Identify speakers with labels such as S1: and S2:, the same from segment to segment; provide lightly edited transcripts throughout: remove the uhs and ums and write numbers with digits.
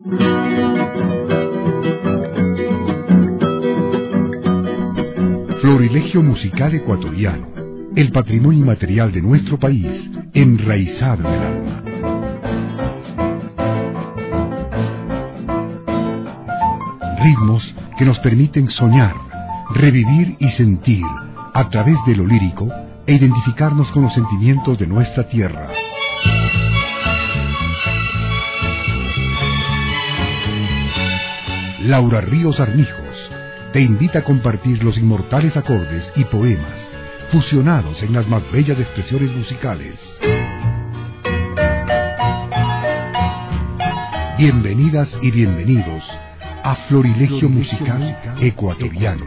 S1: Florilegio musical ecuatoriano, el patrimonio inmaterial de nuestro país, enraizado en el alma. Ritmos que nos permiten soñar, revivir y sentir, a través de lo lírico, e identificarnos con los sentimientos de nuestra tierra. Laura Ríos Armijos te invita a compartir los inmortales acordes y poemas fusionados en las más bellas expresiones musicales. Bienvenidas y bienvenidos a Florilegio musical ecuatoriano.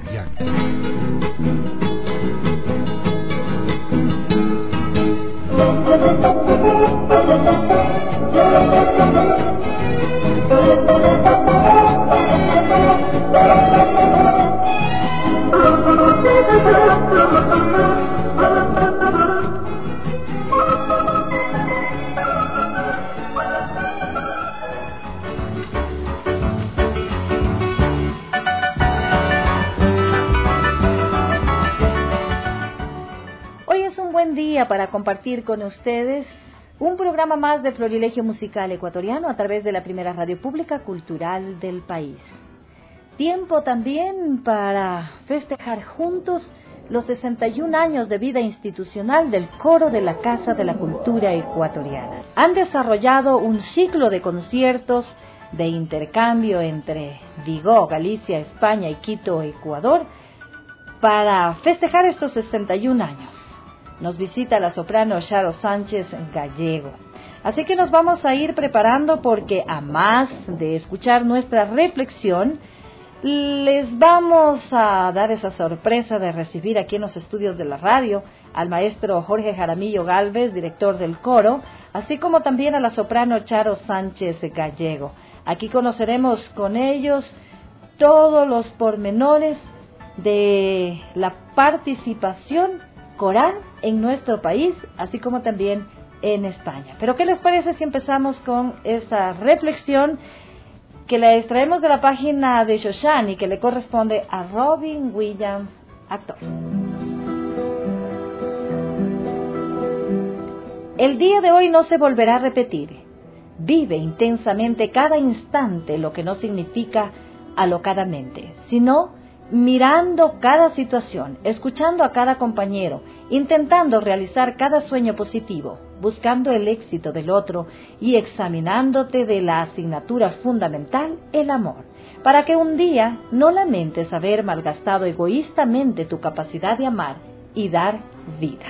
S2: Hoy es un buen día para compartir con ustedes un programa más de Florilegio Musical Ecuatoriano a través de la primera radio pública cultural del país. Tiempo también para festejar juntos los 61 años de vida institucional del Coro de la Casa de la Cultura Ecuatoriana. Han desarrollado un ciclo de conciertos de intercambio entre Vigo, Galicia, España y Quito, Ecuador, para festejar estos 61 años. Nos visita la soprano Charo Sánchez Gallego. Así que nos vamos a ir preparando porque, a más de escuchar nuestra reflexión, les vamos a dar esa sorpresa de recibir aquí en los estudios de la radio al maestro Jorge Jaramillo Gálvez, director del coro, así como también a la soprano Charo Sánchez Gallego. Aquí conoceremos con ellos todos los pormenores de la participación coral en nuestro país, así como también en España. Pero ¿qué les parece si empezamos con esa reflexión que la extraemos de la página de Shoshani, que le corresponde a Robin Williams, actor? El día de hoy no se volverá a repetir. Vive intensamente cada instante, lo que no significa alocadamente, sino mirando cada situación, escuchando a cada compañero, intentando realizar cada sueño positivo, buscando el éxito del otro y examinándote de la asignatura fundamental, el amor, para que un día no lamentes haber malgastado egoístamente tu capacidad de amar y dar vida.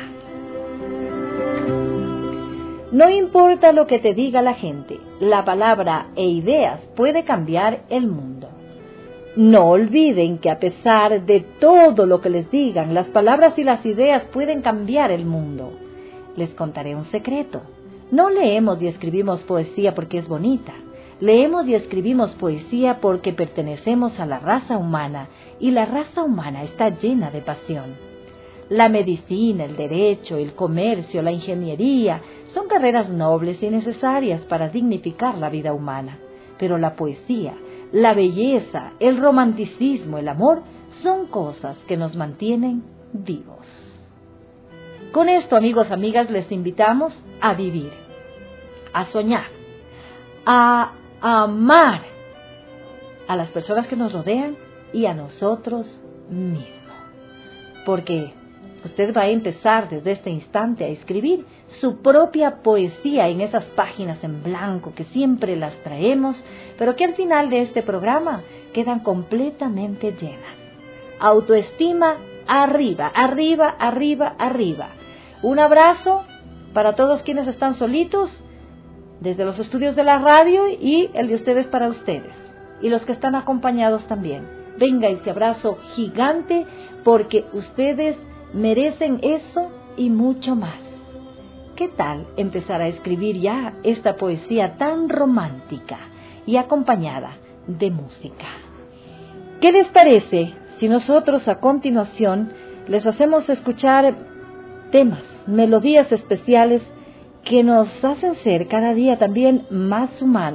S2: No importa lo que te diga la gente, la palabra e ideas puede cambiar el mundo. No olviden que a pesar de todo lo que les digan, las palabras y las ideas pueden cambiar el mundo. Les contaré un secreto. No leemos y escribimos poesía porque es bonita. Leemos y escribimos poesía porque pertenecemos a la raza humana y la raza humana está llena de pasión. La medicina, el derecho, el comercio, la ingeniería son carreras nobles y necesarias para dignificar la vida humana. Pero la poesía, la belleza, el romanticismo, el amor, son cosas que nos mantienen vivos. Con esto, amigos, amigas, les invitamos a vivir, a soñar, a amar a las personas que nos rodean y a nosotros mismos. Porque usted va a empezar desde este instante a escribir su propia poesía en esas páginas en blanco que siempre las traemos, pero que al final de este programa quedan completamente llenas. Autoestima arriba, arriba, arriba, arriba. Un abrazo para todos quienes están solitos desde los estudios de la radio y el de ustedes para ustedes. Y los que están acompañados también. Venga ese abrazo gigante porque ustedes merecen eso y mucho más. ¿Qué tal empezar a escribir ya esta poesía tan romántica y acompañada de música? ¿Qué les parece si nosotros a continuación les hacemos escuchar temas, melodías especiales que nos hacen ser cada día también más humanos,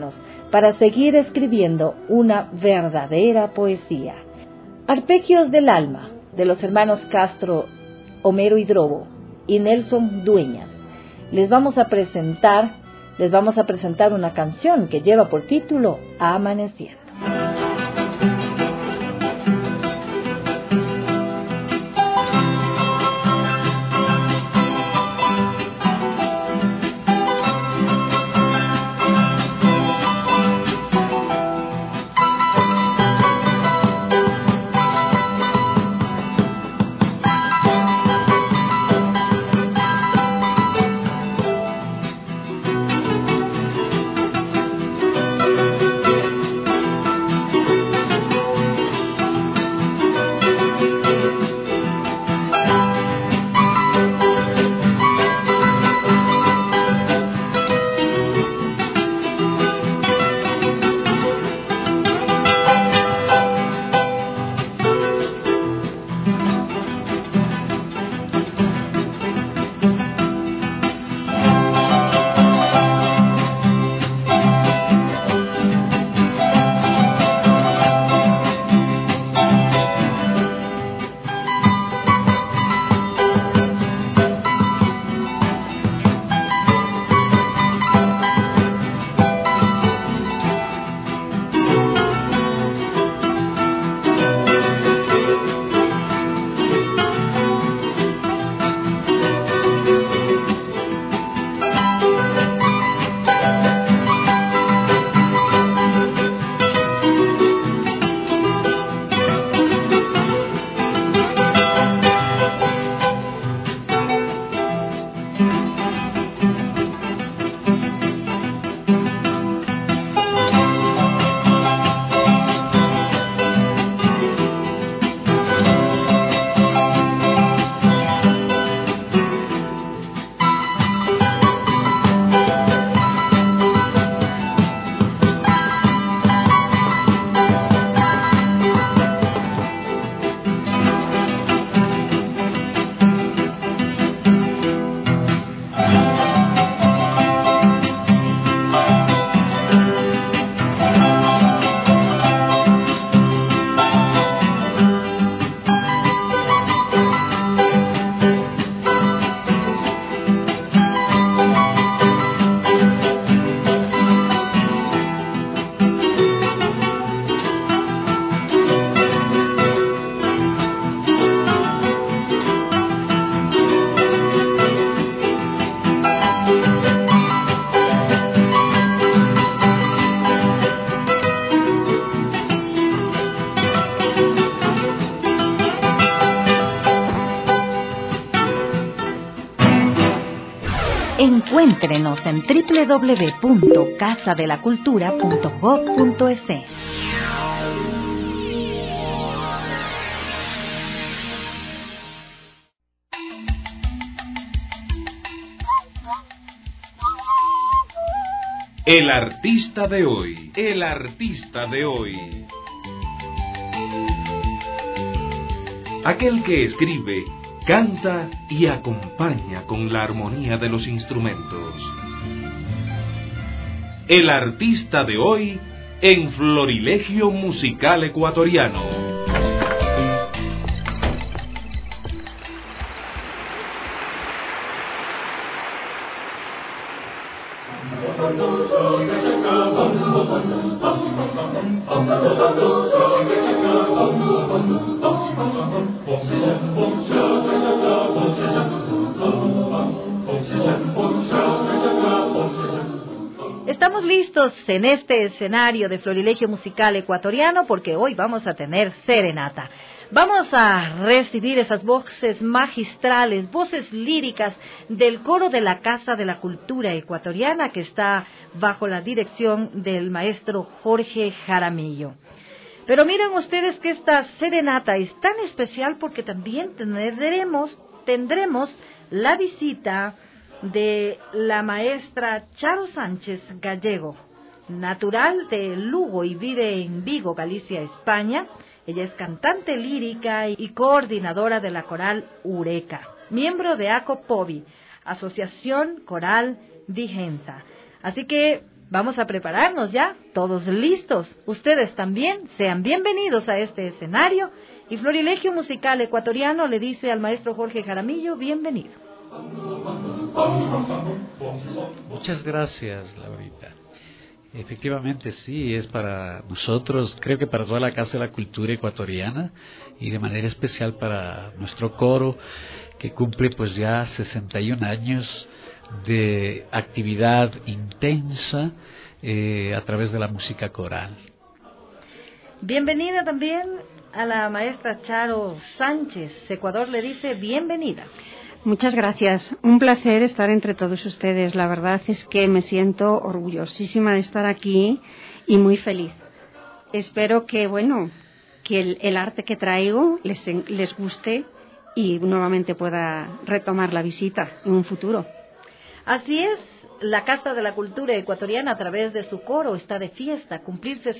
S2: para seguir escribiendo una verdadera poesía. Arpegios del alma, de los hermanos Castro, Homero Hidrobo y Nelson Dueñas. Les vamos a presentar una canción que lleva por título Amaneciendo. Encuéntrenos en www.casadelacultura.gov.es.
S3: El artista de hoy, el artista de hoy. Aquel que escribe, canta y acompaña con la armonía de los instrumentos. El artista de hoy en Florilegio Musical Ecuatoriano.
S2: Estamos listos en este escenario de Florilegio Musical Ecuatoriano porque hoy vamos a tener serenata. Vamos a recibir esas voces magistrales, voces líricas del coro de la Casa de la Cultura Ecuatoriana que está bajo la dirección del maestro Jorge Jaramillo. Pero miren ustedes que esta serenata es tan especial porque también tendremos la visita de la maestra Charo Sánchez Gallego, natural de Lugo y vive en Vigo, Galicia, España. Ella es cantante lírica y coordinadora de la coral Eureka, miembro de ACOPOVI, Asociación Coral Vigenza. Así que Vamos a prepararnos ya, todos listos. Ustedes también sean bienvenidos a este escenario. Y Florilegio Musical Ecuatoriano le dice al maestro Jorge Jaramillo, bienvenido.
S4: Muchas gracias, Laurita. Efectivamente, sí, es para nosotros, creo que para toda la Casa de la Cultura Ecuatoriana y de manera especial para nuestro coro, que cumple pues ya 61 años de actividad intensa a través de la música coral.
S2: Bienvenida también a la maestra Charo Sánchez. Ecuador le dice bienvenida.
S5: Muchas gracias. Un placer estar entre todos ustedes. La verdad es que me siento orgullosísima de estar aquí y muy feliz. Espero que, que el arte que traigo les guste y nuevamente pueda retomar la visita en un futuro.
S2: Así es, la Casa de la Cultura Ecuatoriana a través de su coro está de fiesta. Cumplirse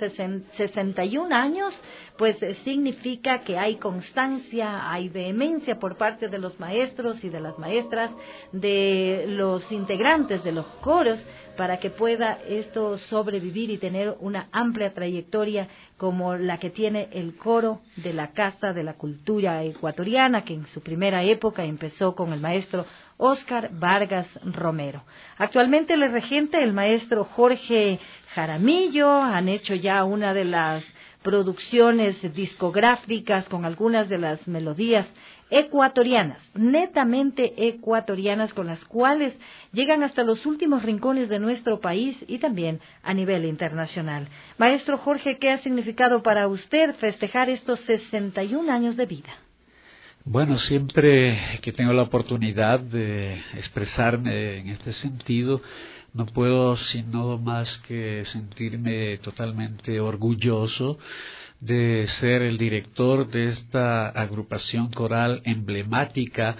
S2: 61 años, pues significa que hay constancia, hay vehemencia por parte de los maestros y de las maestras, de los integrantes de los coros, para que pueda esto sobrevivir y tener una amplia trayectoria como la que tiene el coro de la Casa de la Cultura Ecuatoriana, que en su primera época empezó con el maestro Óscar Vargas Romero. Actualmente le regente el maestro Jorge Jaramillo. Han hecho ya una de las producciones discográficas con algunas de las melodías ecuatorianas, netamente ecuatorianas, con las cuales llegan hasta los últimos rincones de nuestro país y también a nivel internacional. Maestro Jorge, ¿qué ha significado para usted festejar estos 61 años de vida?
S4: Bueno, siempre que tengo la oportunidad de expresarme en este sentido, no puedo sino más que sentirme totalmente orgulloso de ser el director de esta agrupación coral emblemática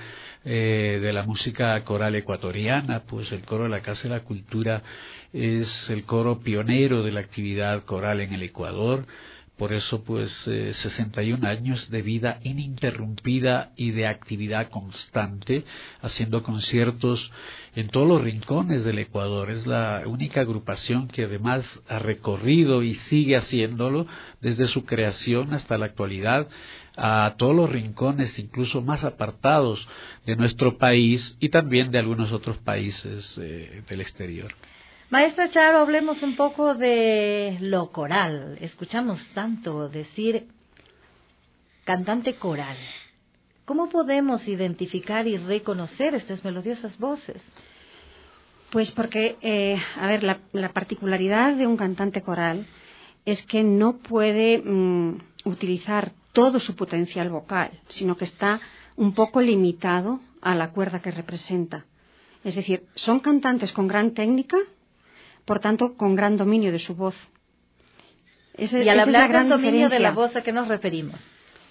S4: de la música coral ecuatoriana. Pues el coro de la Casa de la Cultura es el coro pionero de la actividad coral en el Ecuador. Por eso, pues, 61 años de vida ininterrumpida y de actividad constante, haciendo conciertos en todos los rincones del Ecuador. Es la única agrupación que además ha recorrido y sigue haciéndolo desde su creación hasta la actualidad, a todos los rincones, incluso más apartados de nuestro país y también de algunos otros países del exterior.
S2: Maestra Charo, hablemos un poco de lo coral. Escuchamos tanto decir cantante coral. ¿Cómo podemos identificar y reconocer estas melodiosas voces?
S5: Pues porque, la particularidad de un cantante coral es que no puede utilizar todo su potencial vocal, sino que está un poco limitado a la cuerda que representa. Es decir, son cantantes con gran técnica, por tanto, con gran dominio de su voz.
S2: Y al hablar del dominio de la voz, ¿a qué nos referimos?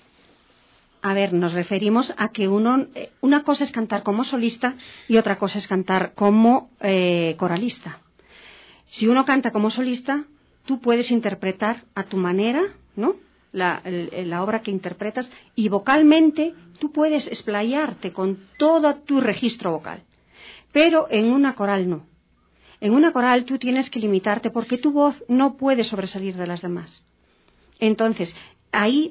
S5: A ver, nos referimos a que una cosa es cantar como solista y otra cosa es cantar como coralista. Si uno canta como solista, tú puedes interpretar a tu manera, ¿no?, la obra que interpretas, y vocalmente tú puedes explayarte con todo tu registro vocal. Pero en una coral no. En una coral tú tienes que limitarte porque tu voz no puede sobresalir de las demás. Entonces, ahí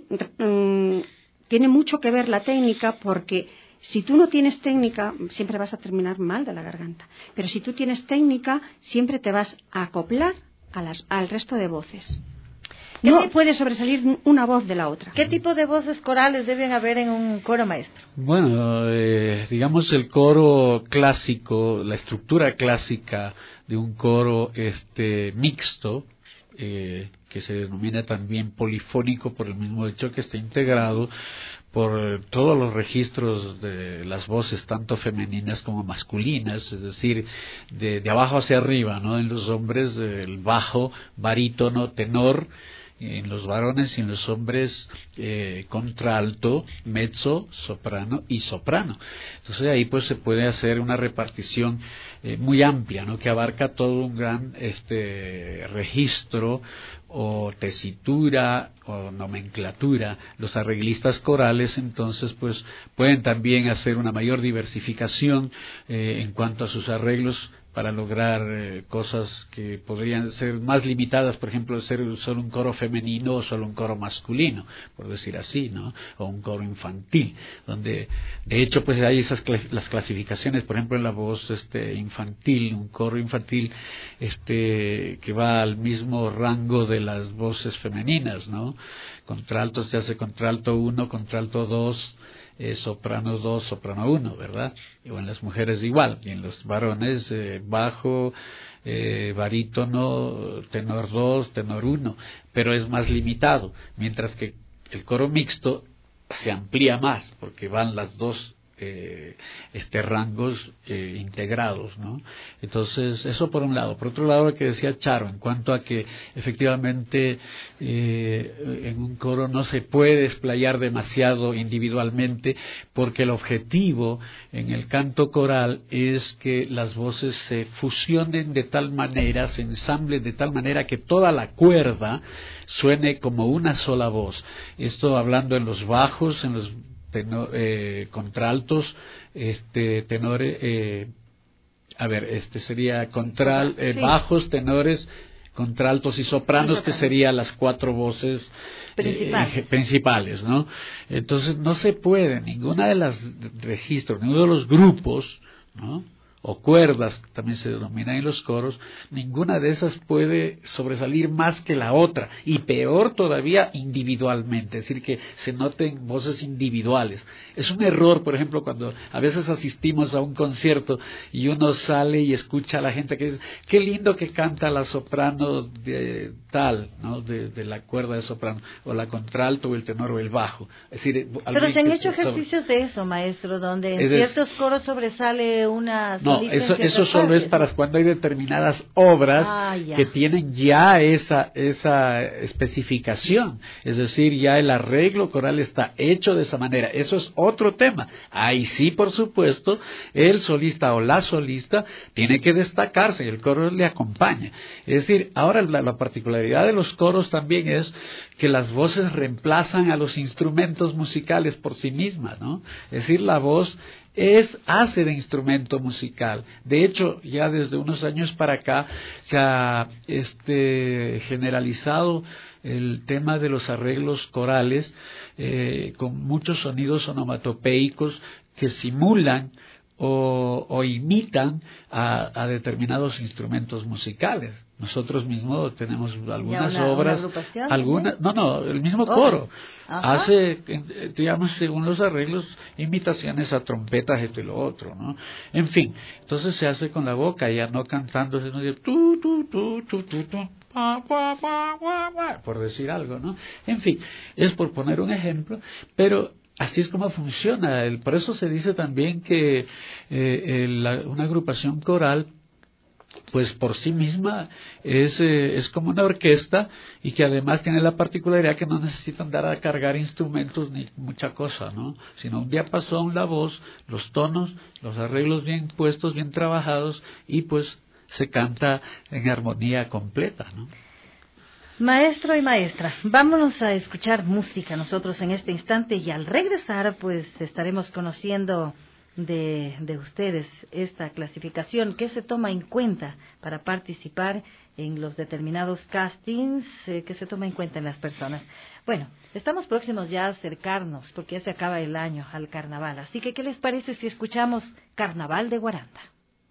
S5: tiene mucho que ver la técnica, porque si tú no tienes técnica, siempre vas a terminar mal de la garganta. Pero si tú tienes técnica, siempre te vas a acoplar al resto de voces. No puede sobresalir una voz de la otra.
S2: ¿Qué tipo de voces corales deben haber en un coro, maestro?
S4: Bueno, digamos el coro clásico, la estructura clásica de un coro mixto, que se denomina también polifónico por el mismo hecho que está integrado por todos los registros de las voces, tanto femeninas como masculinas, es decir, de abajo hacia arriba, ¿no? En los hombres el bajo, barítono, tenor; en los varones y en los hombres contralto, mezzo, soprano y soprano. Entonces ahí pues se puede hacer una repartición muy amplia, ¿no?, que abarca todo un gran registro o tesitura o nomenclatura. Los arreglistas corales entonces pues pueden también hacer una mayor diversificación en cuanto a sus arreglos, para lograr cosas que podrían ser más limitadas, por ejemplo, ser solo un coro femenino o solo un coro masculino, por decir así, ¿no? O un coro infantil, donde de hecho pues hay las clasificaciones, por ejemplo en la voz infantil, un coro infantil que va al mismo rango de las voces femeninas, ¿no? Contraltos, ya sea contralto 1, contralto 2, soprano 2, soprano 1, ¿verdad? O en las mujeres igual, y en los varones bajo, barítono, tenor 2, tenor 1, pero es más limitado, mientras que el coro mixto se amplía más, porque van las dos rangos integrados, ¿no? Entonces, eso por un lado. Por otro lado, lo que decía Charo, en cuanto a que efectivamente en un coro no se puede explayar demasiado individualmente, porque el objetivo en el canto coral es que las voces se fusionen de tal manera, se ensamblen de tal manera que toda la cuerda suene como una sola voz. Esto hablando en los bajos, en los contraltos, tenores, sería
S2: Sí.
S4: bajos, tenores, contraltos y sopranos, que serían las cuatro voces principales, ¿no? Entonces no se puede, ninguna de las registros, ninguno de los grupos, ¿no? O cuerdas, que también se denominan en los coros, ninguna de esas puede sobresalir más que la otra, y peor todavía individualmente, es decir, que se noten voces individuales. Es un error, por ejemplo, cuando a veces asistimos a un concierto y uno sale y escucha a la gente que dice, qué lindo que canta la soprano de tal, ¿no? De la cuerda de soprano, o la contralto, o el tenor, o el bajo. Es decir,
S2: pero se han hecho ejercicios de eso, maestro, donde en ciertos coros sobresale una...
S4: No, eso solo es para cuando hay determinadas obras que tienen ya esa especificación, es decir, ya el arreglo coral está hecho de esa manera. Eso es otro tema. Ahí sí, por supuesto, el solista o la solista tiene que destacarse y el coro le acompaña. Es decir, ahora la particularidad de los coros también es que las voces reemplazan a los instrumentos musicales por sí mismas, ¿no? Es decir, la voz hace de instrumento musical. De hecho, ya desde unos años para acá se ha generalizado el tema de los arreglos corales con muchos sonidos onomatopeicos que simulan o imitan a determinados instrumentos musicales. Nosotros mismos tenemos algunas obras, el mismo coro hace, digamos, según los arreglos, imitaciones a trompetas, esto y lo otro, ¿no? En fin, entonces se hace con la boca, ya no cantando, sino de tu, por decir algo, ¿no? En fin, es por poner un ejemplo, pero así es como funciona. Por eso se dice también que una agrupación coral, pues por sí misma es como una orquesta, y que además tiene la particularidad que no necesitan dar a cargar instrumentos ni mucha cosa, ¿no? Sino un diapasón, la voz, los tonos, los arreglos bien puestos, bien trabajados, y pues se canta en armonía completa, ¿no?
S2: Maestro y maestra, vámonos a escuchar música nosotros en este instante, y al regresar pues estaremos conociendo de ustedes esta clasificación, qué se toma en cuenta para participar en los determinados castings, que se toma en cuenta en las personas. Bueno, estamos próximos ya a acercarnos, porque ya se acaba el año, al carnaval, así que ¿qué les parece si escuchamos Carnaval de Guaranda?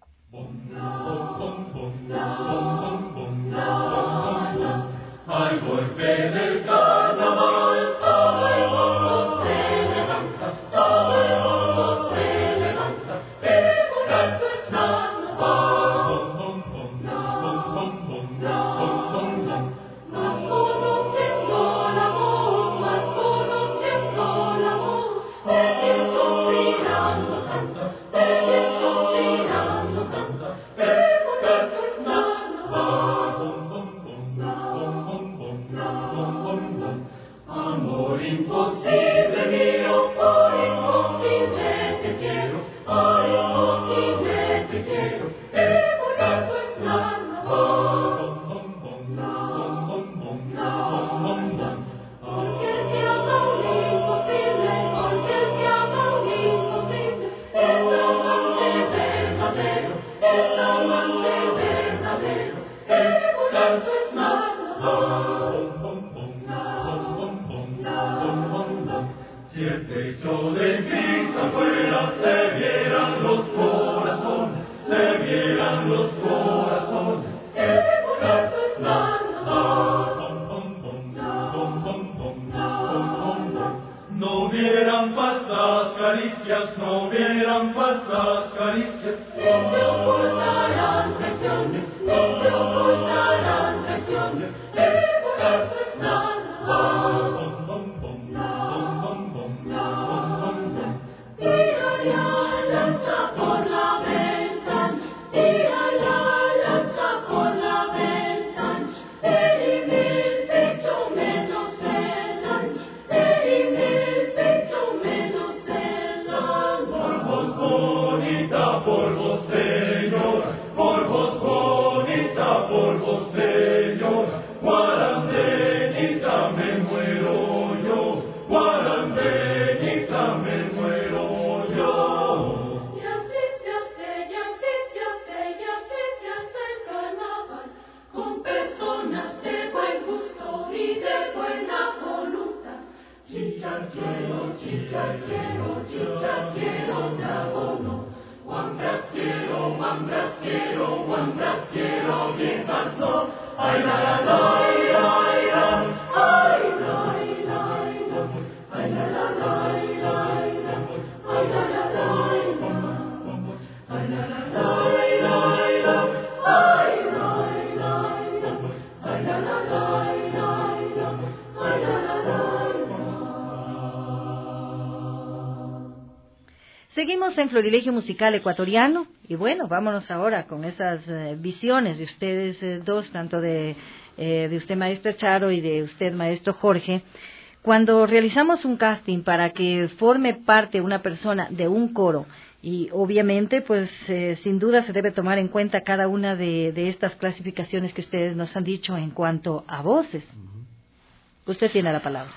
S6: Al golpe del carnaval, todo el mundo se levanta, todo el mundo se levanta, qué bonito es carnaval. Más conociendo la voz, el viento mirando canta, el viento mirando canta, qué bonito es carnaval. pecho de Cristo afuera se vieran los corazones, se vieran los corazones. ¡Qué bonito es carnaval! No vieran falsas caricias, no vieran falsas caricias. Ni se ocultarán traiciones, ni se ocultarán traiciones. ¡Qué bonito es carnaval!
S2: Seguimos en Florilegio Musical Ecuatoriano y bueno, vámonos ahora con esas visiones de ustedes dos, tanto de usted maestro Charo y de usted maestro Jorge. Cuando realizamos un casting para que forme parte una persona de un coro y obviamente pues sin duda se debe tomar en cuenta cada una de estas clasificaciones que ustedes nos han dicho en cuanto a voces. Usted tiene la palabra.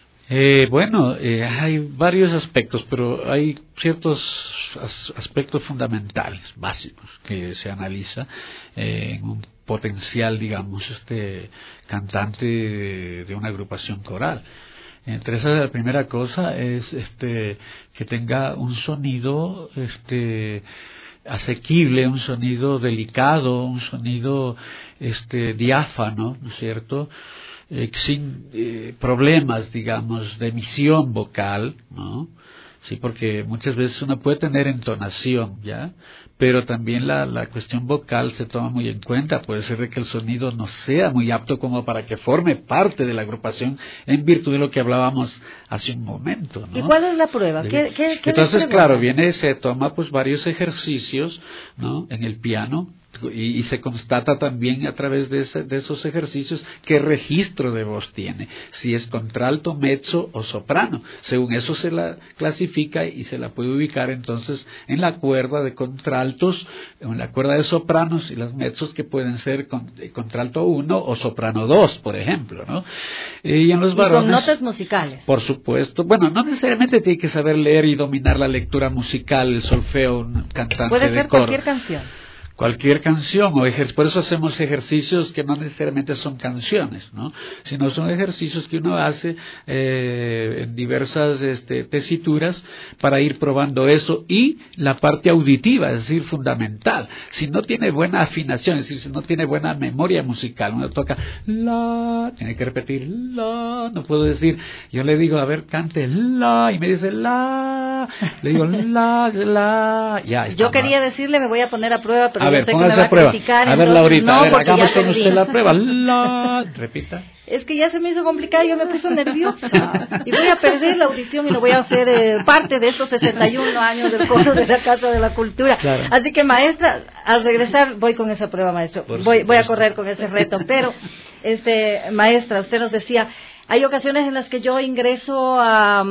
S4: Hay varios aspectos, pero hay ciertos aspectos fundamentales, básicos, que se analiza en un potencial, digamos, cantante de una agrupación coral. Entre esas, la primera cosa es que tenga un sonido asequible, un sonido delicado, un sonido diáfano, ¿no es cierto? Sin problemas, digamos, de emisión vocal, ¿no? Sí, porque muchas veces uno puede tener entonación, ¿ya? Pero también la cuestión vocal se toma muy en cuenta. Puede ser de que el sonido no sea muy apto como para que forme parte de la agrupación en virtud de lo que hablábamos hace un momento, ¿no?
S2: ¿Y cuál es la prueba?
S4: Entonces, claro, se toma pues varios ejercicios, ¿no? En el piano. Y se constata también a través de esos ejercicios qué registro de voz tiene, si es contralto, mezzo o soprano. Según eso se la clasifica y se la puede ubicar entonces en la cuerda de contraltos, en la cuerda de sopranos y las mezzos que pueden ser contralto 1 o soprano 2, por ejemplo, ¿no? Y en los varones,
S2: con notas musicales.
S4: Por supuesto. Bueno, no necesariamente tiene que saber leer y dominar la lectura musical, el solfeo, un cantante
S2: puede
S4: de
S2: ser
S4: coro.
S2: Cualquier canción,
S4: por eso hacemos ejercicios que no necesariamente son canciones, ¿no? Sino son ejercicios que uno hace en diversas tesituras para ir probando eso, y la parte auditiva, es decir, fundamental. Si no tiene buena afinación, es decir, si no tiene buena memoria musical, uno toca la, tiene que repetir la, no puedo decir, yo le digo, a ver, cante la, y me dice la, le digo la, ya.
S2: Yo quería decirle, me voy a poner a prueba, pero
S4: a ver,
S2: sé que me va a
S4: prueba.
S2: criticar.
S4: A ver, Laurita,
S2: no,
S4: a ver,
S2: porque
S4: hagamos
S2: ya
S4: con usted la prueba. Repita.
S2: Es que ya se me hizo complicado, yo me puse nerviosa. Y voy a perder la audición y no voy a ser parte de estos 61 años del coro de la Casa de la Cultura.
S4: Claro.
S2: Así que, maestra, al regresar voy con esa prueba, maestro. Voy a correr con ese reto. Pero, maestra, usted nos decía, hay ocasiones en las que yo ingreso a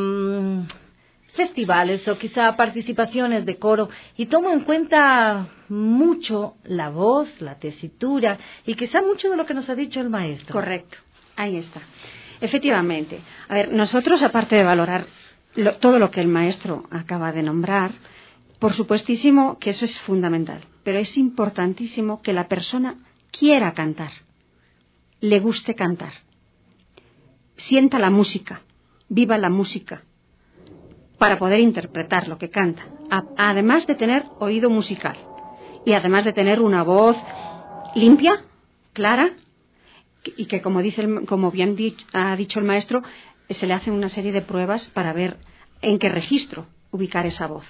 S2: festivales o quizá participaciones de coro y tomo en cuenta mucho la voz, la tesitura y quizá mucho de lo que nos ha dicho el maestro.
S5: Correcto, ahí está. Efectivamente. A ver, nosotros, aparte de valorar todo lo que el maestro acaba de nombrar, por supuestísimo que eso es fundamental, pero es importantísimo que la persona quiera cantar, le guste cantar, sienta la música, viva la música, para poder interpretar lo que canta, además de tener oído musical y además de tener una voz limpia, clara, y que como bien ha dicho el maestro, se le hacen una serie de pruebas para ver en qué registro ubicar esa voz.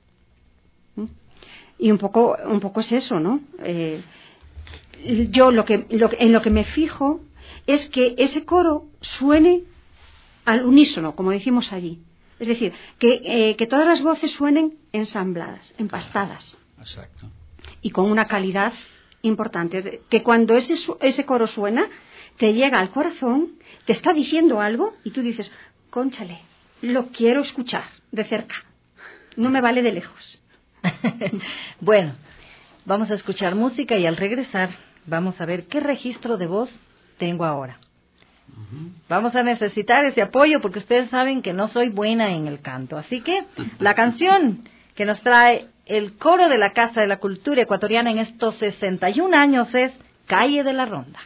S5: Y un poco es eso, ¿no? Yo en lo que me fijo es que ese coro suene al unísono, como dijimos allí. Es decir, que todas las voces suenen ensambladas, empastadas.
S4: Exacto.
S5: Y con una calidad importante. Que cuando ese coro suena, te llega al corazón, te está diciendo algo y tú dices, cónchale, lo quiero escuchar de cerca. No me vale de lejos.
S2: Bueno, vamos a escuchar música y al regresar vamos a ver qué registro de voz tengo ahora. Vamos a necesitar ese apoyo porque ustedes saben que no soy buena en el canto. Así que la canción que nos trae el coro de la Casa de la Cultura Ecuatoriana en estos 61 años es Calle de la Ronda.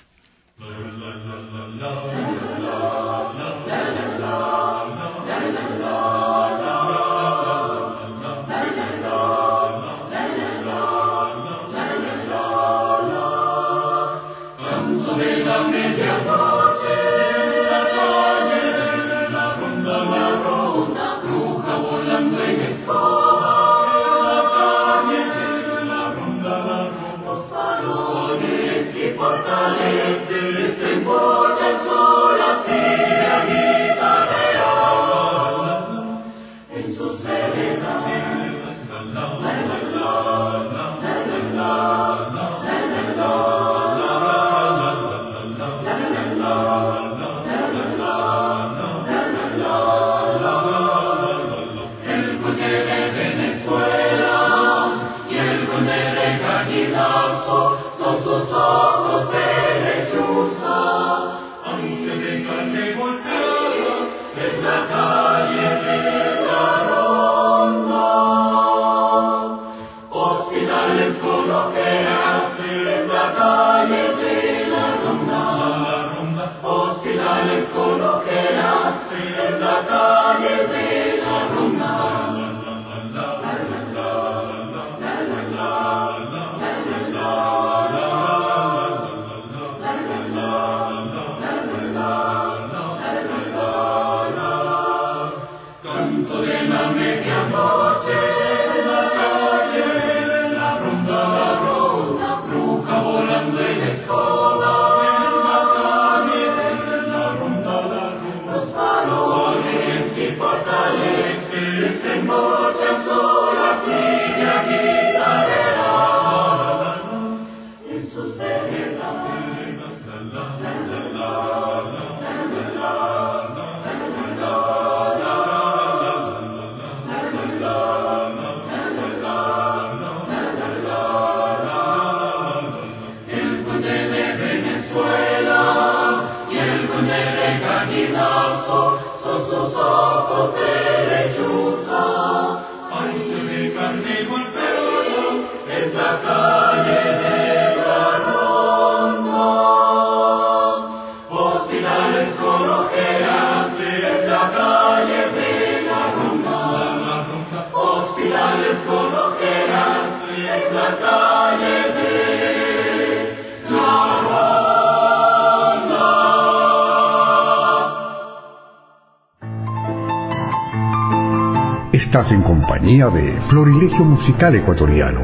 S1: Estás en compañía de Florilegio Musical Ecuatoriano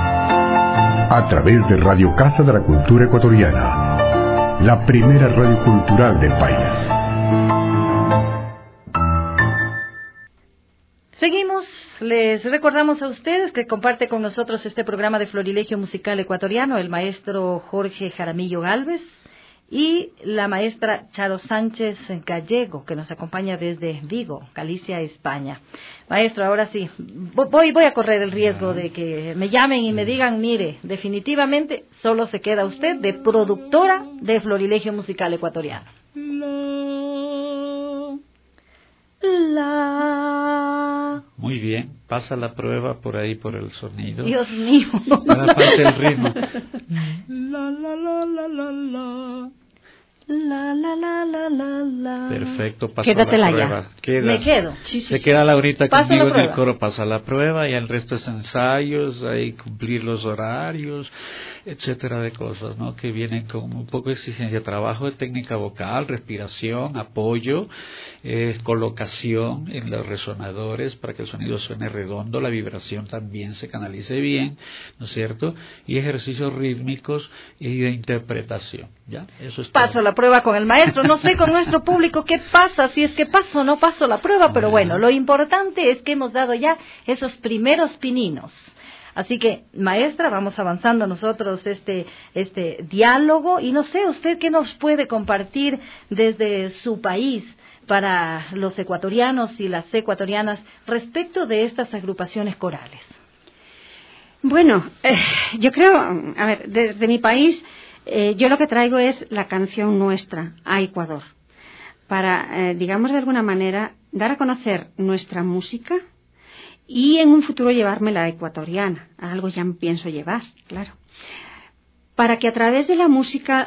S1: a través de Radio Casa de la Cultura Ecuatoriana, la primera radio cultural del país.
S2: Seguimos, les recordamos a ustedes que comparte con nosotros este programa de Florilegio Musical Ecuatoriano el maestro Jorge Jaramillo Gálvez y la maestra Charo Sánchez Gallego, que nos acompaña desde Vigo, Galicia, España. Maestro, ahora sí, voy a correr el riesgo de que me llamen y me digan, mire, definitivamente solo se queda usted de productora de Florilegio Musical Ecuatoriano. La.
S4: Muy bien, pasa la prueba por ahí por el sonido.
S2: Dios mío.
S4: Ahora falta el ritmo.
S6: La la la la la la.
S2: La la la la la la.
S4: Perfecto, paso
S5: Quédatela
S4: a la prueba.
S2: Me quedo.
S4: Se queda Laurita
S2: Paso
S4: conmigo
S2: la
S4: en el
S2: prueba.
S4: coro, pasa la prueba, y el resto es ensayos, hay cumplir los horarios, etcétera, de cosas, ¿no? Que vienen con un poco de exigencia, trabajo de técnica vocal, respiración, apoyo, colocación en los resonadores para que el sonido suene redondo, la vibración también se canalice bien, ¿no es cierto? Y ejercicios rítmicos y de interpretación, ¿ya? Eso es
S2: Paso
S4: todo.
S2: la prueba con el maestro. No sé con nuestro público qué pasa, si es que paso o no paso la prueba, pero bueno, lo importante es que hemos dado ya esos primeros pininos. Así que, maestra, vamos avanzando nosotros este diálogo, y no sé, usted qué nos puede compartir desde su país para los ecuatorianos y las ecuatorianas respecto de estas agrupaciones corales.
S5: Bueno, yo creo, a ver, desde mi país, yo lo que traigo es la canción nuestra a Ecuador, para, digamos de alguna manera, dar a conocer nuestra música y en un futuro llevármela a ecuatoriana. Algo ya pienso llevar, claro. Para que a través de la música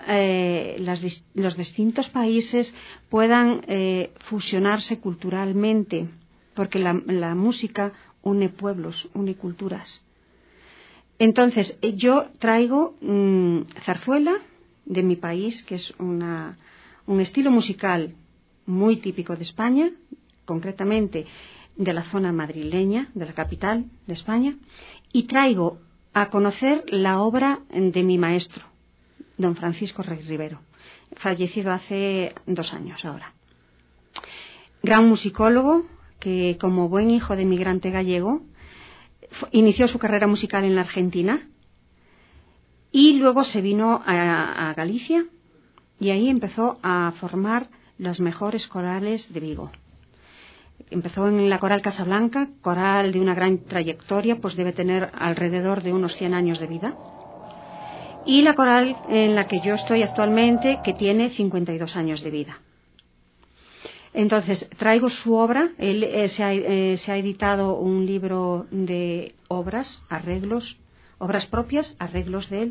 S5: los distintos países puedan fusionarse culturalmente, porque la música une pueblos, une culturas. Entonces, yo traigo zarzuela de mi país, que es un estilo musical muy típico de España, concretamente de la zona madrileña, de la capital de España, y traigo a conocer la obra de mi maestro, don Francisco Rey Rivero, fallecido hace 2 años ahora. Gran musicólogo que, como buen hijo de inmigrante gallego, inició su carrera musical en la Argentina y luego se vino a Galicia y ahí empezó a formar las mejores corales de Vigo. Empezó en la Coral Casablanca, coral de una gran trayectoria, pues debe tener alrededor de unos 100 años de vida. Y la coral en la que yo estoy actualmente, que tiene 52 años de vida. Entonces, traigo su obra. Él se ha editado un libro de obras, arreglos, obras propias, arreglos de él.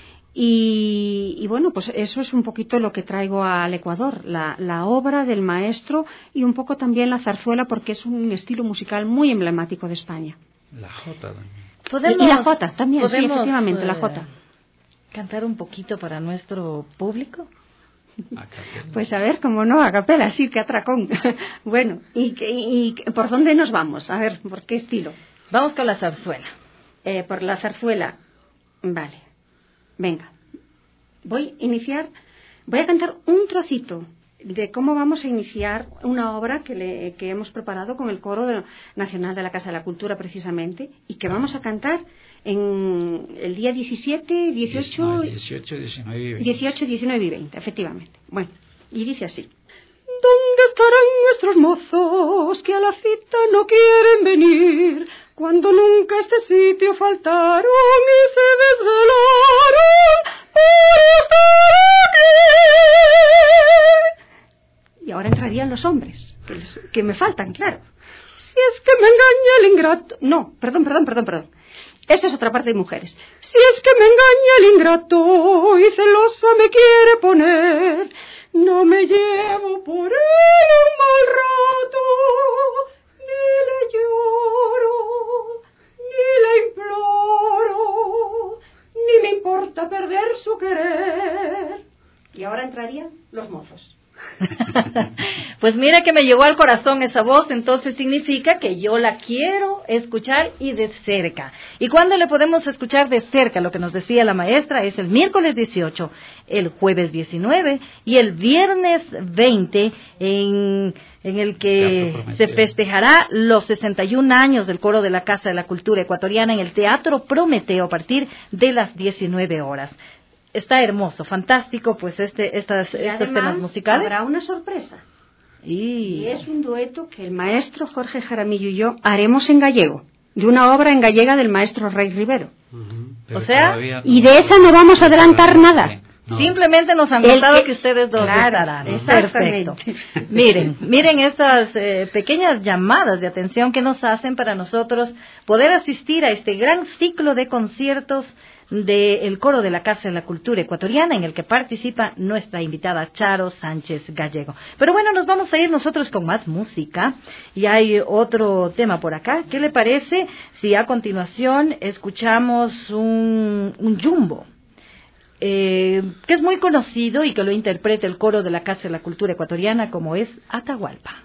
S5: Y bueno, pues eso es un poquito lo que traigo al Ecuador, la obra del maestro y un poco también la zarzuela, porque es un estilo musical muy emblemático de España.
S4: La jota también.
S5: Y la jota también, sí, efectivamente, la jota.
S2: ¿Cantar un poquito para nuestro público?
S5: Pues a ver, cómo no, a capela, sí, que atracón. Bueno, ¿y por dónde nos vamos? A ver, ¿por qué estilo?
S2: Vamos con la zarzuela.
S5: Por la zarzuela, vale. Venga, voy a cantar un trocito de cómo vamos a iniciar una obra que hemos preparado con el Coro Nacional de la Casa de la Cultura, precisamente, y que vamos a cantar en el día 17, 18, 19 y 20, efectivamente. Bueno, y dice así. ¿Dónde estarán nuestros mozos que a la cita no quieren venir? Cuando nunca este sitio faltaron y se desvelaron por estar aquí. Y ahora entrarían los hombres, que me faltan, claro. Si es que me engaña el ingrato... No, perdón. Esta es otra parte de mujeres. Si es que me engaña el ingrato y celosa me quiere poner... No me llevo por él un mal rato, ni le lloro, ni le imploro, ni me importa perder su querer. Y ahora entrarían los mozos.
S2: Pues mira que me llegó al corazón esa voz, entonces significa que yo la quiero escuchar y de cerca. ¿Y cuándo le podemos escuchar de cerca? Lo que nos decía la maestra es el miércoles 18, el jueves 19 y el viernes 20 en el que se festejará los 61 años del Coro de la Casa de la Cultura Ecuatoriana en el Teatro Prometeo a partir de las 19 horas. Está hermoso, fantástico, pues estos temas musicales.
S5: Habrá una sorpresa.
S2: Y
S5: es un dueto que el maestro Jorge Jaramillo y yo haremos en gallego, de una obra en gallega del maestro Rey Rivero.
S2: O sea,
S5: y de esa no vamos a adelantar nada.
S2: No. Simplemente nos han contado que ustedes dos estarán. Perfecto. Miren estas pequeñas llamadas de atención que nos hacen para nosotros poder asistir a este gran ciclo de conciertos del Coro de la Casa de la Cultura Ecuatoriana, en el que participa nuestra invitada Charo Sánchez Gallego. Pero bueno, nos vamos a ir nosotros con más música, y hay otro tema por acá. ¿Qué le parece si a continuación escuchamos un jumbo? Que es muy conocido y que lo interpreta el Coro de la Casa de la Cultura Ecuatoriana, como es Atahualpa.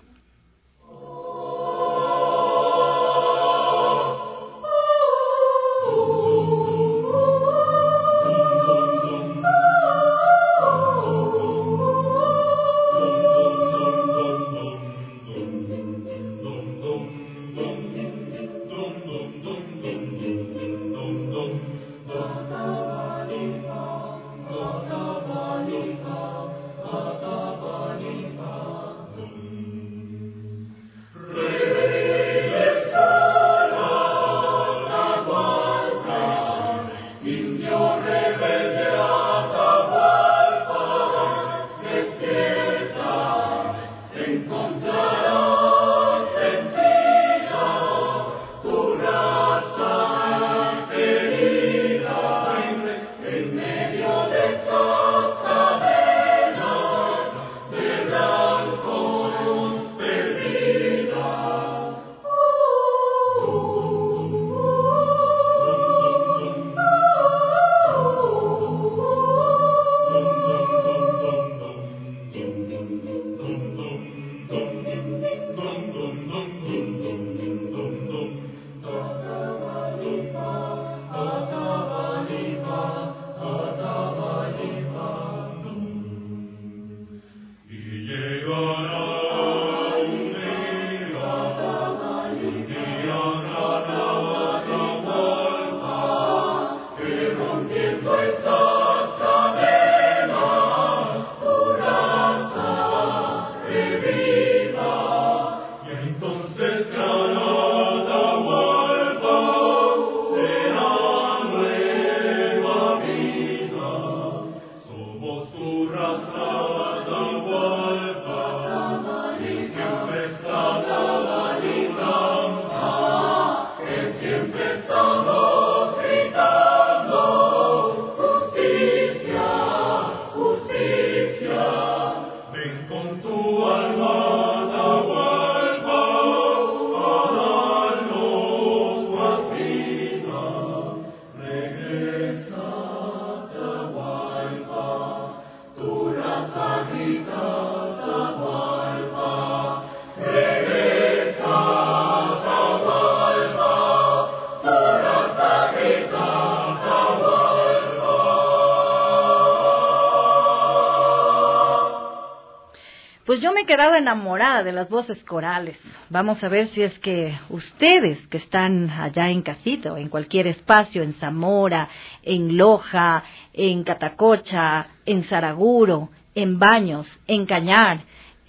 S2: Pues yo me he quedado enamorada de las voces corales. Vamos a ver si es que ustedes que están allá en casita o en cualquier espacio, en Zamora, en Loja, en Catacocha, en Saraguro, en Baños, en Cañar,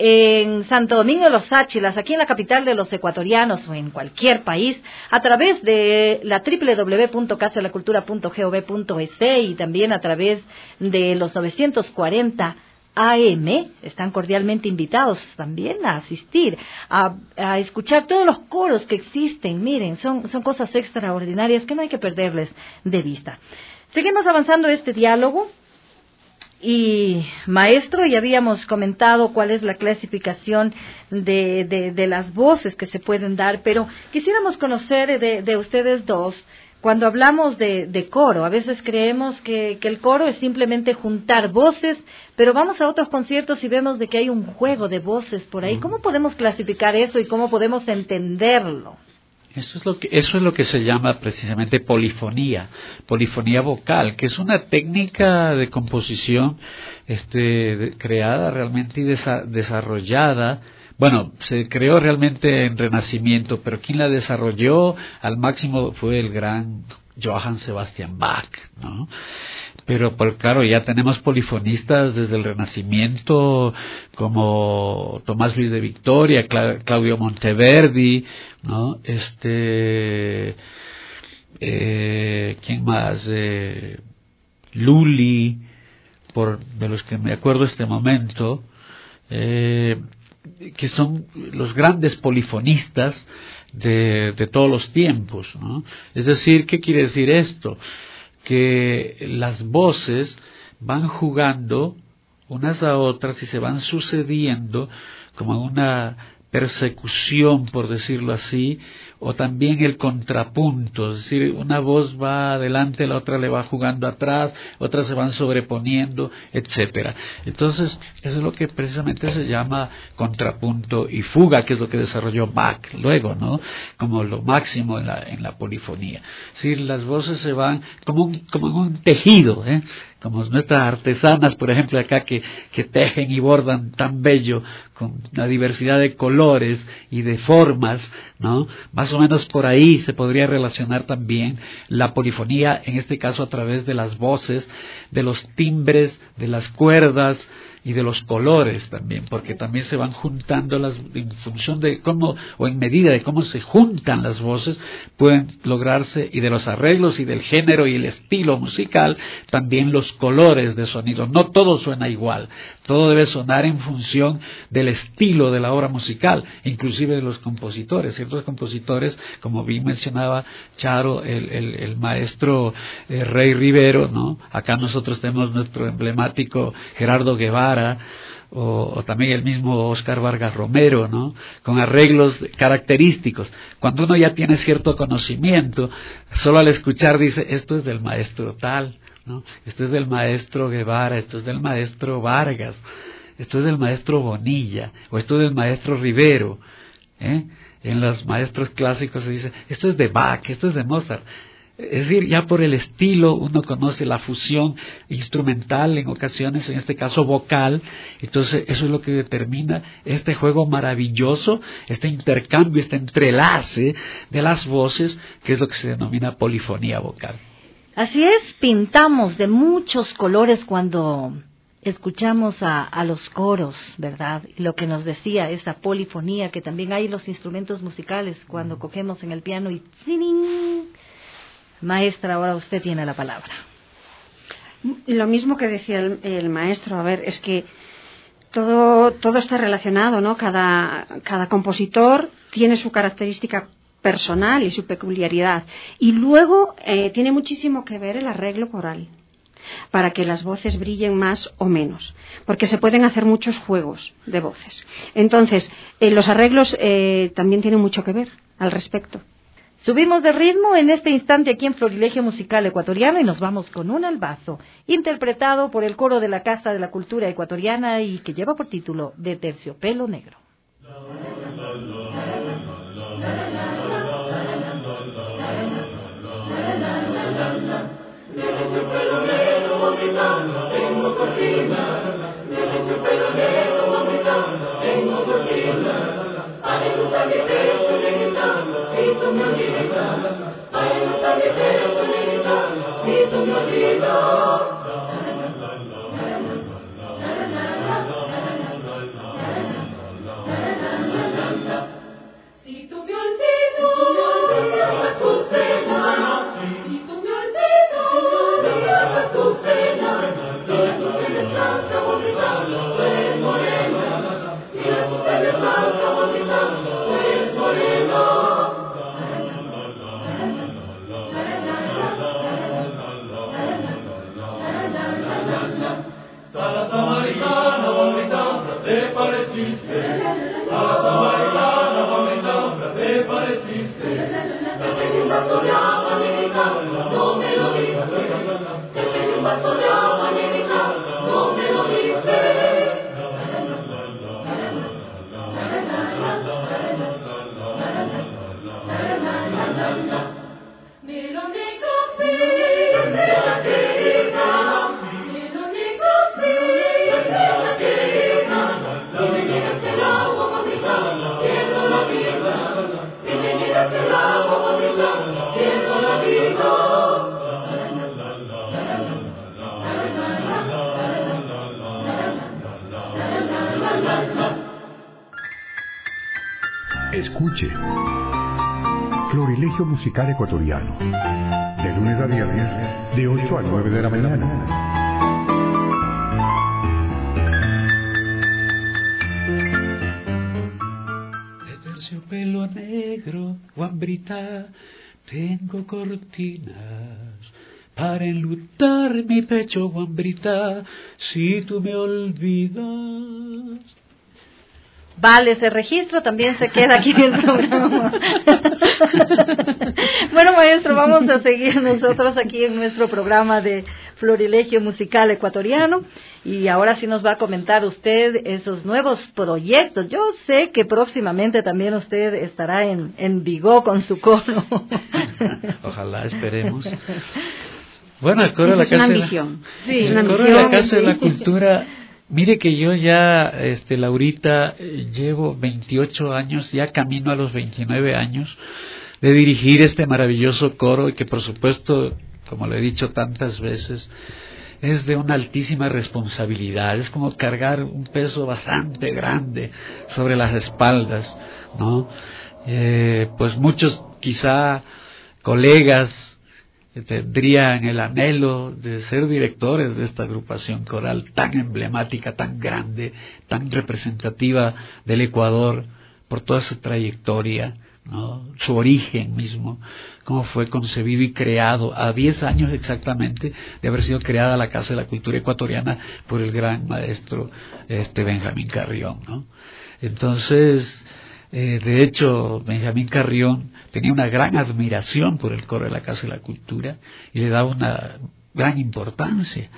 S2: en Santo Domingo de los Áchilas, aquí en la capital de los ecuatorianos o en cualquier país, a través de la www.casadelacultura.gov.es y también a través de los 940 AM, están cordialmente invitados también a asistir, a escuchar todos los coros que existen. Miren, son cosas extraordinarias que no hay que perderles de vista. Seguimos avanzando este diálogo. Y maestro, ya habíamos comentado cuál es la clasificación de las voces que se pueden dar, pero quisiéramos conocer de ustedes dos. Cuando hablamos de coro, a veces creemos que el coro es simplemente juntar voces, pero vamos a otros conciertos y vemos de que hay un juego de voces por ahí. ¿Cómo podemos clasificar eso y cómo podemos entenderlo?
S4: Eso es lo que se llama precisamente polifonía vocal, que es una técnica de composición creada realmente y desarrollada. Bueno, se creó realmente en Renacimiento, pero quien la desarrolló al máximo fue el gran Johann Sebastian Bach, ¿no? Pero claro, ya tenemos polifonistas desde el Renacimiento, como Tomás Luis de Victoria, Claudio Monteverdi, ¿no? ¿Quién más? Lully, de los que me acuerdo este momento, que son los grandes polifonistas de todos los tiempos, ¿no? Es decir, ¿qué quiere decir esto? que las voces van jugando unas a otras y se van sucediendo como una persecución, por decirlo así, o también el contrapunto, es decir, una voz va adelante, la otra le va jugando atrás, otras se van sobreponiendo, etcétera. Entonces, eso es lo que precisamente se llama contrapunto y fuga, que es lo que desarrolló Bach luego, ¿no? Como lo máximo en la polifonía. Es decir, las voces se van como en un tejido, como nuestras artesanas, por ejemplo, acá que tejen y bordan tan bello, con una diversidad de colores y de formas, ¿no? Más o menos por ahí se podría relacionar también la polifonía, en este caso a través de las voces, de los timbres, de las cuerdas y de los colores también, porque también se van juntando en función de cómo, o en medida de cómo se juntan las voces, pueden lograrse, y de los arreglos y del género y el estilo musical, también los colores de sonido. No todo suena igual, todo debe sonar en función del estilo de la obra musical, inclusive de los compositores. Ciertos compositores, como bien mencionaba Charo, el maestro Rey Rivero, ¿no? Acá nosotros tenemos nuestro emblemático Gerardo Guevara, o también el mismo Óscar Vargas Romero, ¿no? Con arreglos característicos. Cuando uno ya tiene cierto conocimiento, solo al escuchar dice, esto es del maestro tal, ¿no? Esto es del maestro Guevara, esto es del maestro Vargas, esto es del maestro Bonilla, o esto es del maestro Rivero, En los maestros clásicos se dice, esto es de Bach, esto es de Mozart. Es decir, ya por el estilo uno conoce la fusión instrumental en ocasiones, en este caso vocal. Entonces eso es lo que determina este juego maravilloso, este intercambio, este entrelace de las voces, que es lo que se denomina polifonía vocal.
S2: Así es, pintamos de muchos colores cuando escuchamos a los coros, ¿verdad? Y lo que nos decía esa polifonía, que también hay en los instrumentos musicales, cuando cogemos en el piano y ¡zining! Maestra, ahora usted tiene la palabra.
S5: Lo mismo que decía el maestro, a ver, es que todo está relacionado, ¿no? Cada compositor tiene su característica personal y su peculiaridad. Y luego tiene muchísimo que ver el arreglo coral, para que las voces brillen más o menos, porque se pueden hacer muchos juegos de voces. Entonces, los arreglos también tienen mucho que ver al respecto.
S2: Subimos de ritmo en este instante aquí en Florilegio Musical Ecuatoriano y nos vamos con un albazo, interpretado por el coro de la Casa de la Cultura Ecuatoriana y que lleva por título De Terciopelo Negro.
S1: Escuche Florilegio Musical Ecuatoriano, de lunes a viernes, de 8 a 9 de la mañana.
S4: De terciopelo negro, guambrita, tengo cortinas para enlutar mi pecho, guambrita, si tú me olvidas.
S2: Vale, ese registro también se queda aquí en el programa. Bueno, maestro, vamos a seguir nosotros aquí en nuestro programa de Florilegio Musical Ecuatoriano, y ahora sí nos va a comentar usted esos nuevos proyectos. Yo sé que próximamente también usted estará en Vigó con su coro.
S4: Ojalá, esperemos. Bueno, el coro de la Casa de la...
S5: Sí,
S4: el coro de la Casa de la Cultura. Mire que yo ya, Laurita, llevo 28 años, ya camino a los 29 años de dirigir este maravilloso coro, y que por supuesto, como lo he dicho tantas veces, es de una altísima responsabilidad. Es como cargar un peso bastante grande sobre las espaldas, ¿no? Pues muchos quizá colegas tendrían el anhelo de ser directores de esta agrupación coral tan emblemática, tan grande, tan representativa del Ecuador por toda su trayectoria, ¿no? Su origen mismo, cómo fue concebido y creado a 10 años exactamente de haber sido creada la Casa de la Cultura Ecuatoriana por el gran maestro Benjamín Carrión, ¿no? Entonces, de hecho, Benjamín Carrión tenía una gran admiración por el coro de la Casa de la Cultura y le daba una gran importancia.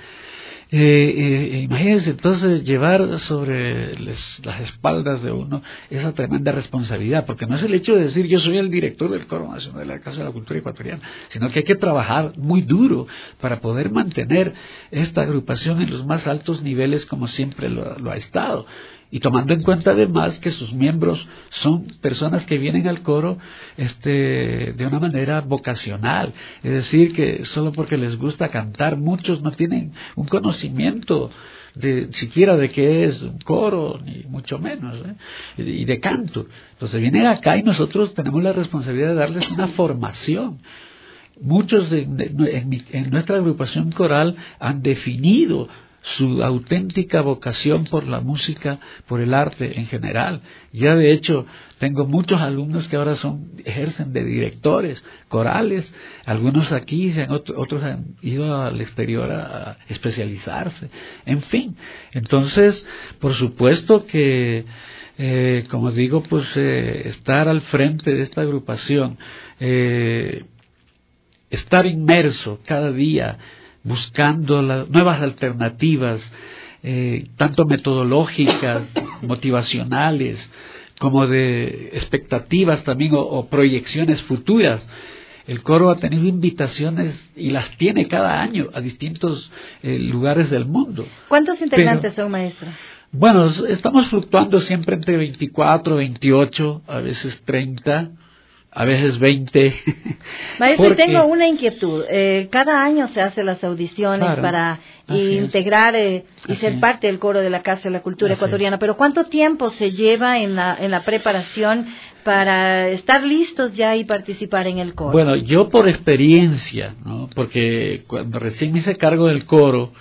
S4: Imagínense entonces llevar sobre las espaldas de uno esa tremenda responsabilidad, porque no es el hecho de decir yo soy el director del Coro Nacional de la Casa de la Cultura Ecuatoriana, sino que hay que trabajar muy duro para poder mantener esta agrupación en los más altos niveles como siempre lo ha estado. Y tomando en cuenta además que sus miembros son personas que vienen al coro de una manera vocacional, es decir, que solo porque les gusta cantar, muchos no tienen un conocimiento siquiera de qué es un coro, ni mucho menos, y de canto. Entonces vienen acá y nosotros tenemos la responsabilidad de darles una formación. Muchos en nuestra agrupación coral han definido su auténtica vocación por la música, por el arte en general. Ya de hecho tengo muchos alumnos que ahora ejercen de directores corales, algunos aquí, otros han ido al exterior a especializarse, en fin. Entonces, por supuesto que como digo, pues estar al frente de esta agrupación, estar inmerso cada día buscando las nuevas alternativas, tanto metodológicas, motivacionales, como de expectativas también o proyecciones futuras. El coro ha tenido invitaciones y las tiene cada año a distintos lugares del mundo.
S2: ¿Cuántos integrantes son, maestro?
S4: Bueno, estamos fluctuando siempre entre 24, 28, a veces 30. A veces 20.
S2: Maestro, tengo una inquietud. Cada año se hacen las audiciones, claro, para integrar y ser parte del coro de la Casa de la Cultura Ecuatoriana. Pero ¿cuánto tiempo se lleva en la preparación para estar listos ya y participar en el coro?
S4: Bueno, yo por experiencia, ¿no? Porque cuando recién me hice cargo del coro,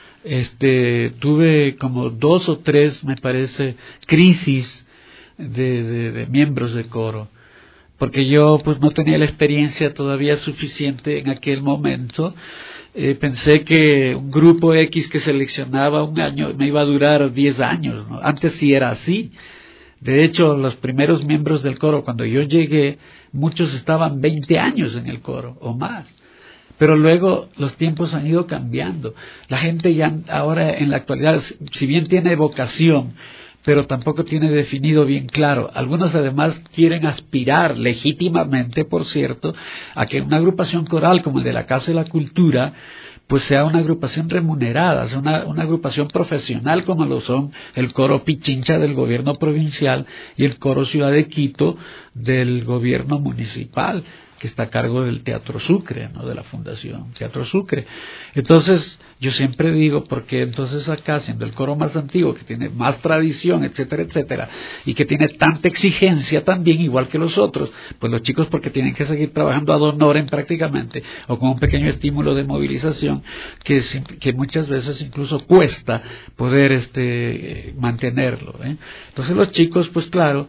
S4: tuve como 2 o 3, me parece, crisis de miembros de coro. Porque yo pues no tenía la experiencia todavía suficiente en aquel momento. Pensé que un grupo X que seleccionaba un año me iba a durar 10 años, ¿no? Antes sí era así. De hecho, los primeros miembros del coro, cuando yo llegué, muchos estaban 20 años en el coro o más. Pero luego los tiempos han ido cambiando. La gente ya ahora en la actualidad, si bien tiene vocación, pero tampoco tiene definido bien claro. Algunos además quieren aspirar, legítimamente por cierto, a que una agrupación coral como el de la Casa de la Cultura pues sea una agrupación remunerada, sea una agrupación profesional como lo son el Coro Pichincha del gobierno provincial y el Coro Ciudad de Quito del gobierno municipal, que está a cargo del Teatro Sucre, ¿no? De la Fundación Teatro Sucre. Entonces, yo siempre digo, porque entonces acá, siendo el coro más antiguo, que tiene más tradición, etcétera, etcétera, y que tiene tanta exigencia también, igual que los otros, pues los chicos porque tienen que seguir trabajando ad honorem prácticamente, o con un pequeño estímulo de movilización, que muchas veces incluso cuesta poder mantenerlo, ¿eh? Entonces los chicos, pues claro,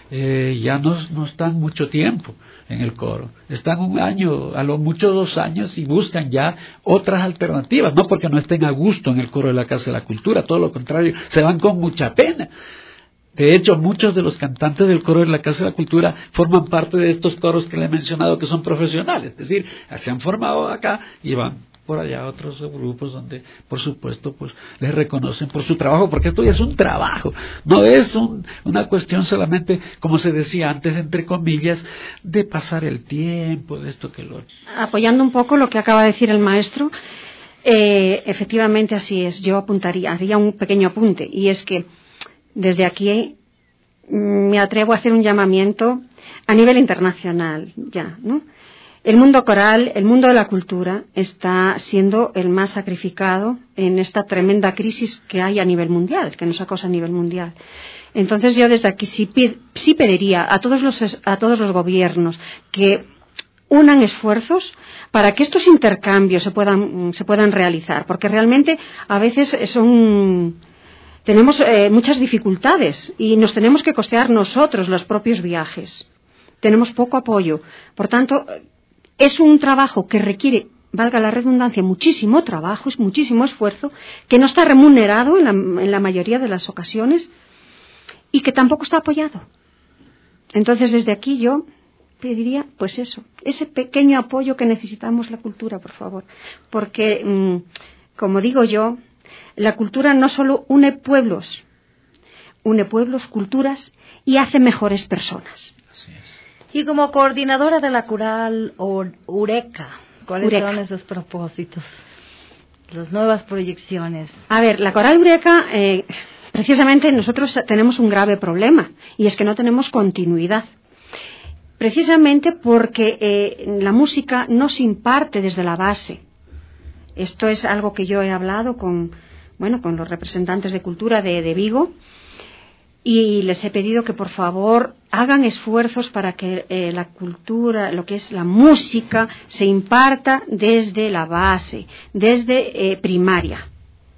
S4: ya no están mucho tiempo en el coro, están un año, a lo mucho 2 años, y buscan ya otras alternativas, no porque no estén a gusto en el coro de la Casa de la Cultura, todo lo contrario, se van con mucha pena. De hecho, muchos de los cantantes del coro de la Casa de la Cultura forman parte de estos coros que le he mencionado que son profesionales, es decir, se han formado acá y van por allá a otros grupos donde, por supuesto, pues les reconocen por su trabajo, porque esto ya es un trabajo, no es una cuestión solamente, como se decía antes, entre comillas, de pasar el tiempo, de esto que lo...
S5: Apoyando un poco lo que acaba de decir el maestro, efectivamente así es. Yo haría un pequeño apunte, y es que desde aquí me atrevo a hacer un llamamiento a nivel internacional ya, ¿no? El mundo coral, el mundo de la cultura está siendo el más sacrificado en esta tremenda crisis que hay a nivel mundial, que nos acosa a nivel mundial. Entonces yo desde aquí sí pediría a todos los gobiernos que unan esfuerzos para que estos intercambios se puedan realizar, porque realmente a veces tenemos muchas dificultades y nos tenemos que costear nosotros los propios viajes. Tenemos poco apoyo. Por tanto, es un trabajo que requiere, valga la redundancia, muchísimo trabajo, es muchísimo esfuerzo, que no está remunerado en la mayoría de las ocasiones y que tampoco está apoyado. Entonces, desde aquí yo pediría, pues eso, ese pequeño apoyo que necesitamos la cultura, por favor. Porque, como digo yo, la cultura no solo une pueblos, culturas, y hace mejores personas.
S4: Así es.
S2: Y como coordinadora de la coral Eureka, ¿cuáles son esos propósitos? Las nuevas proyecciones.
S5: A ver, la coral Eureka, precisamente nosotros tenemos un grave problema, y es que no tenemos continuidad. Precisamente porque la música no se imparte desde la base. Esto es algo que yo he hablado con los representantes de cultura de Vigo, y les he pedido que por favor hagan esfuerzos para que la cultura, lo que es la música, se imparta desde la base, desde primaria,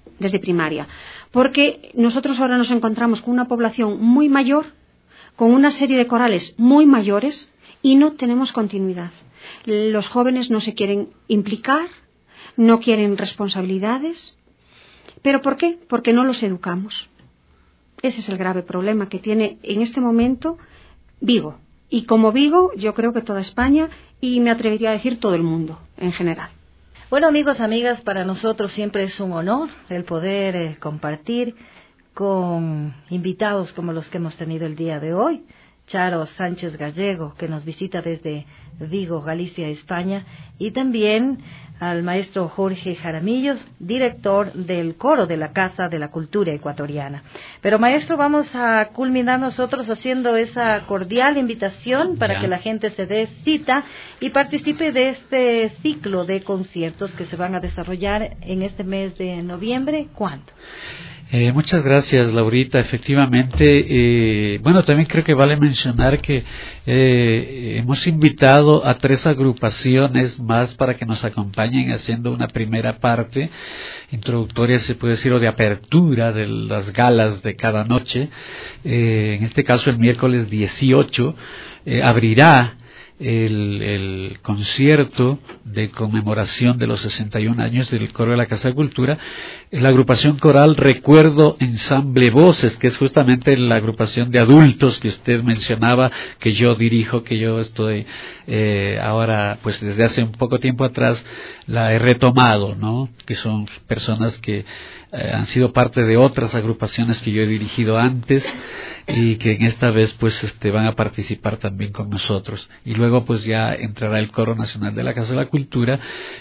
S5: porque nosotros ahora nos encontramos con una población muy mayor, con una serie de corales muy mayores, y no tenemos continuidad. Los jóvenes no se quieren implicar, no quieren responsabilidades. ¿Pero por qué? Porque no los educamos. Ese es el grave problema que tiene en este momento Vigo. Y como Vigo, yo creo que toda España, y me atrevería a decir todo el mundo en general.
S2: Bueno, amigos, amigas, para nosotros siempre es un honor el poder compartir con invitados como los que hemos tenido el día de hoy. Charo Sánchez Gallego, que nos visita desde Vigo, Galicia, España, y también al maestro Jorge Jaramillos, director del coro de la Casa de la Cultura Ecuatoriana. Pero, maestro, vamos a culminar nosotros haciendo esa cordial invitación para que la gente se dé cita y participe de este ciclo de conciertos que se van a desarrollar en este mes de noviembre. ¿Cuándo?
S4: Muchas gracias, Laurita. Efectivamente, también creo que vale mencionar que hemos invitado a 3 agrupaciones más para que nos acompañen haciendo una primera parte introductoria, se puede decir, o de apertura de las galas de cada noche. En este caso, el miércoles 18 abrirá el concierto de conmemoración de los 61 años del coro de la Casa de Cultura, la agrupación coral Recuerdo Ensamble Voces, que es justamente la agrupación de adultos que usted mencionaba, que yo dirijo, que yo estoy ahora, pues desde hace un poco tiempo atrás la he retomado, ¿no? Que son personas que han sido parte de otras agrupaciones que yo he dirigido antes y que en esta vez pues van a participar también con nosotros. Y luego pues ya entrará el Coro Nacional de la Casa de la Cultura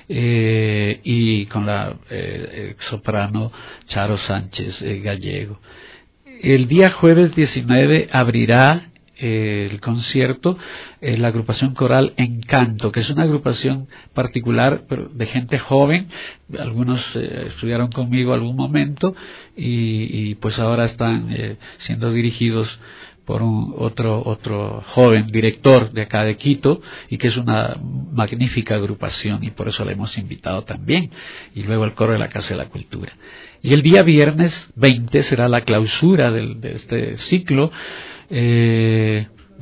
S4: y con la soprano Charo Sánchez Gallego. El día jueves 19 abrirá el concierto la agrupación coral Encanto, que es una agrupación particular pero de gente joven. Algunos estudiaron conmigo algún momento y pues ahora están siendo dirigidos por otro joven director de acá de Quito, y que es una magnífica agrupación, y por eso la hemos invitado también. Y luego el coro de la Casa de la Cultura. Y el día viernes 20 será la clausura de este ciclo,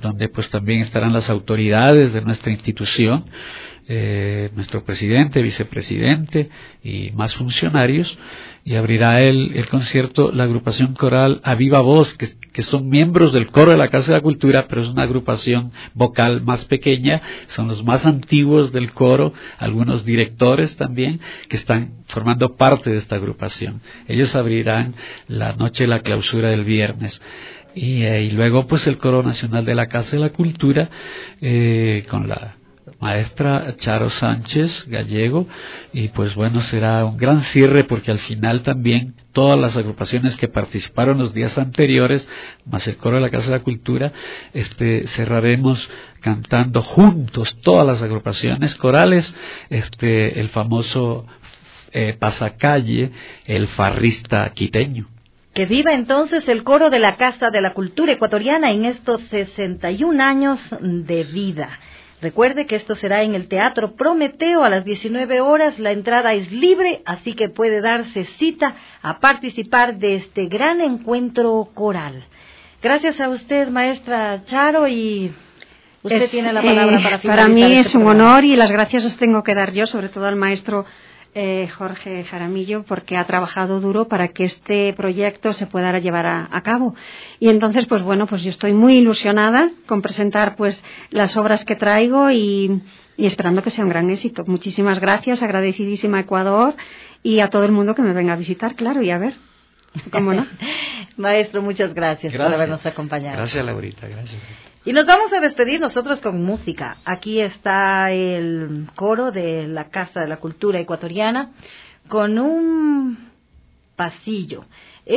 S4: donde pues también estarán las autoridades de nuestra institución, nuestro presidente, vicepresidente y más funcionarios, y abrirá el concierto la agrupación coral A Viva Voz, que son miembros del coro de la Casa de la Cultura, pero es una agrupación vocal más pequeña, son los más antiguos del coro, algunos directores también que están formando parte de esta agrupación. Ellos abrirán la noche de la clausura del viernes. Y luego pues el Coro Nacional de la Casa de la Cultura, con la maestra Charo Sánchez Gallego, y pues bueno, será un gran cierre porque al final también todas las agrupaciones que participaron los días anteriores, más el Coro de la Casa de la Cultura, cerraremos cantando juntos todas las agrupaciones corales, el famoso pasacalle, el farrista quiteño.
S2: Que viva entonces el coro de la Casa de la Cultura Ecuatoriana en estos 61 años de vida. Recuerde que esto será en el Teatro Prometeo a las 19 horas. La entrada es libre, así que puede darse cita a participar de este gran encuentro coral. Gracias a usted, maestra Charo, y usted tiene la palabra para finalizar.
S5: Para mí es un honor y las gracias os tengo que dar yo, sobre todo al maestro Jorge Jaramillo, porque ha trabajado duro para que este proyecto se pueda llevar a cabo. Y entonces, pues bueno, pues yo estoy muy ilusionada con presentar pues las obras que traigo y esperando que sea un gran éxito. Muchísimas gracias, agradecidísima a Ecuador y a todo el mundo que me venga a visitar, claro, y a ver, ¿cómo no?
S2: Maestro, muchas gracias por habernos acompañado.
S4: Gracias, Laurita, gracias.
S2: Y nos vamos a despedir nosotros con música. Aquí está el coro de la Casa de la Cultura Ecuatoriana con un pasillo.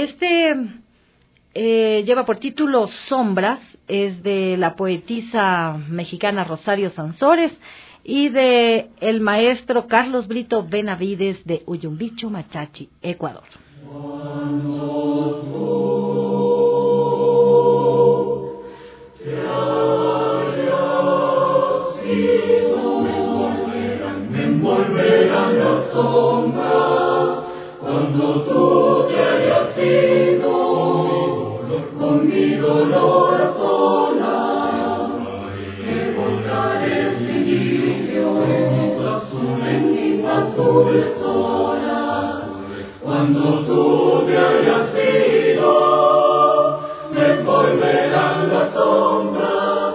S2: Lleva por título Sombras, es de la poetisa mexicana Rosario Sansores y de el maestro Carlos Brito Benavides de Uyumbicho, Machachi, Ecuador.
S6: Volverán las sombras cuando tú te hayas ido, con mi dolor a solas, me volcaré sin niño en mis azules horas. Cuando tú te hayas ido, me volverán las sombras.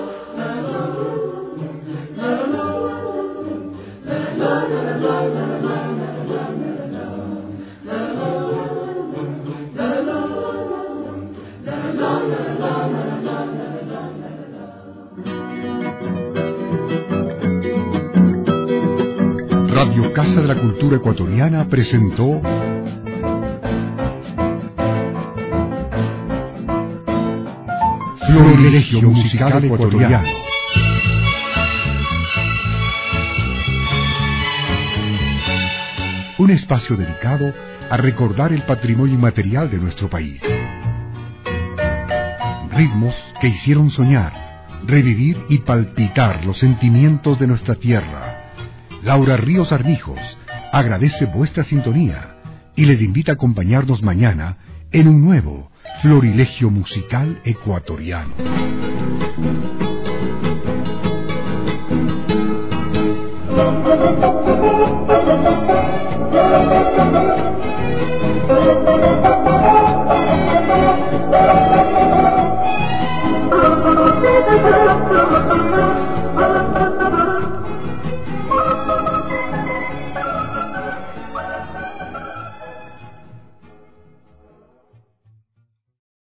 S1: Radio Casa de la Cultura Ecuatoriana presentó Florilegio Musical Ecuatoriano. Un espacio dedicado a recordar el patrimonio inmaterial de nuestro país. Ritmos que hicieron soñar, revivir y palpitar los sentimientos de nuestra tierra. Laura Ríos Armijos agradece vuestra sintonía y les invita a acompañarnos mañana en un nuevo Florilegio Musical Ecuatoriano.